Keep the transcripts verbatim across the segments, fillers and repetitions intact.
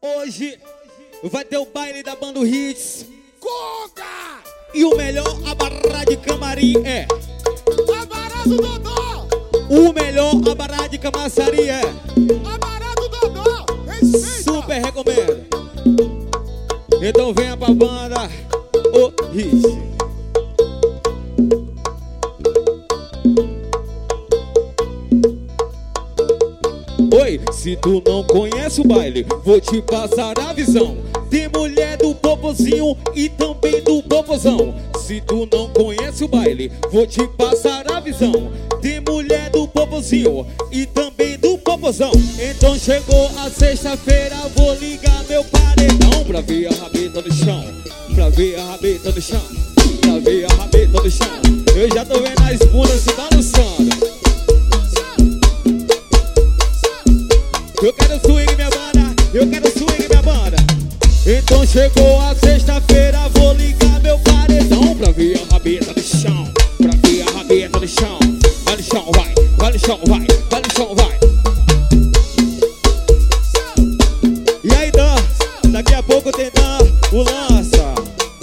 Hoje vai ter o baile da banda Hits. Conga! E o melhor, a barra de camarim é Abará do Dodô! o melhor, a barra de camaçari é Abará do Dodô! Respeita! super recomendo. Então venha pra banda o Hits. Oi, se tu não conhece o baile, vou te passar a visão. Tem mulher do popozinho e também do popozão. Se tu não conhece o baile, vou te passar a visão. Tem mulher do popozinho e também do popozão. Então chegou a sexta-feira, vou ligar meu paredão pra ver a rabeta no chão, pra ver a rabeta no chão, pra ver a rabeta no chão. Eu já tô vendo as bundas se balançando. Eu quero swing, minha banda, eu quero swing, minha banda. Então chegou a sexta-feira, vou ligar meu paredão pra ver a rabeta no chão, pra ver a rabeta no chão. Vai no chão, vai, vai no chão, vai, vai no chão, vai. E aí, Dan, daqui a pouco tem Dan, o lança.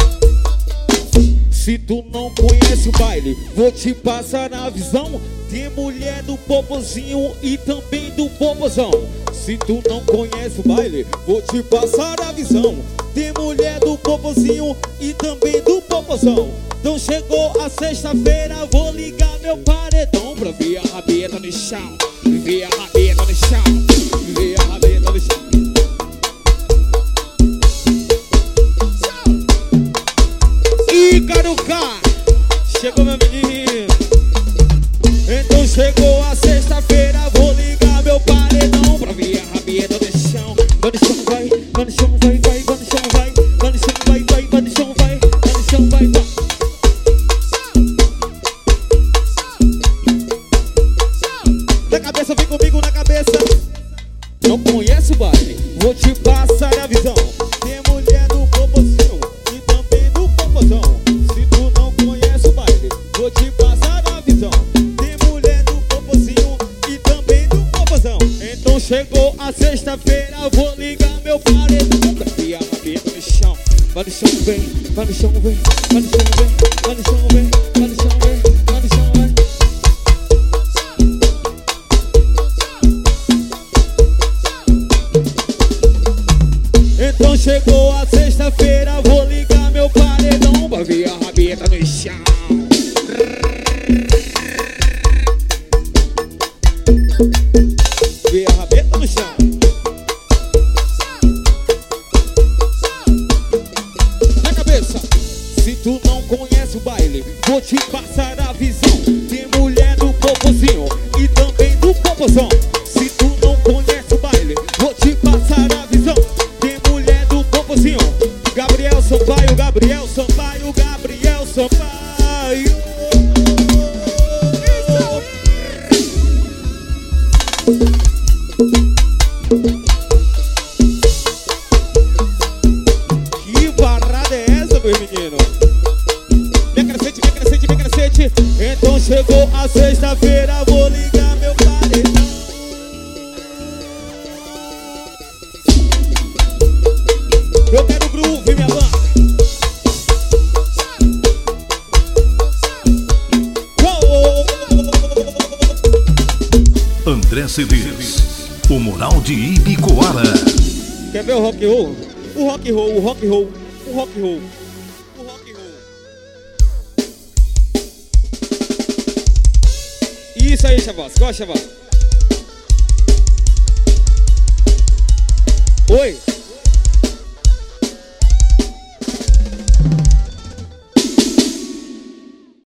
Se tu não conhece o baile, vou te passar a visão. Tem mulher do popozinho e também do popozão. Se tu não conhece o baile, vou te passar a visão. Tem mulher do popozinho e também do popozão. Então chegou a sexta-feira, vou ligar meu paredão pra ver a rabeta no chão, ver a rabeta no chão, ver a rabeta no chão. Ícaro K, chegou meu menino. Então chegou a sexta-feira, vou ligar meu paredão pra ver a rabeta no chão. Vai no chão, vai, vai no chão, vai, vai, vai no chão, vai, vai no chão, vai, vai, vai no chão, vai, vai no chão, vai, vai. Na cabeça, vem comigo na cabeça. Não conhece o baile, vou te passar a visão. Tem mulher do popozinho e também do popozão. Se tu não conhece o baile, vou te passar a visão. Então chegou a sexta-feira, vou ligar meu paredão pra ver a rabeta no chão. Vai no chão, vem, vai no chão, vem, vai no chão, vem, vai no chão, vem, vai no chão, vem, vai no chão, vem. Então chegou a sexta-feira, vou ligar meu paredão pra ver a rabeta no chão. Ver a rabeta no chão. Na cabeça. Se tu não conhece o baile, vou te passar a visão. Tem mulher do popozinho e também do popozão. Se tu não conhece o baile, vou te passar a visão. Tem mulher do popozinho. Gabriel Sampaio, Gabriel Sampaio, Gabriel Sampaio. Que barrada é essa, meu menino? Vem crescente, vem crescente, vem crescente. Então chegou a sexta-feira, vou ligar meu paredão. Eu quero groove, minha banda. André Cedês, o Moral de Ibicoara. Quer ver o rock and roll? O rock and roll, o rock and roll, o rock and roll, o rock and roll. Isso aí, Chavas, gosta, Chavas? Oi.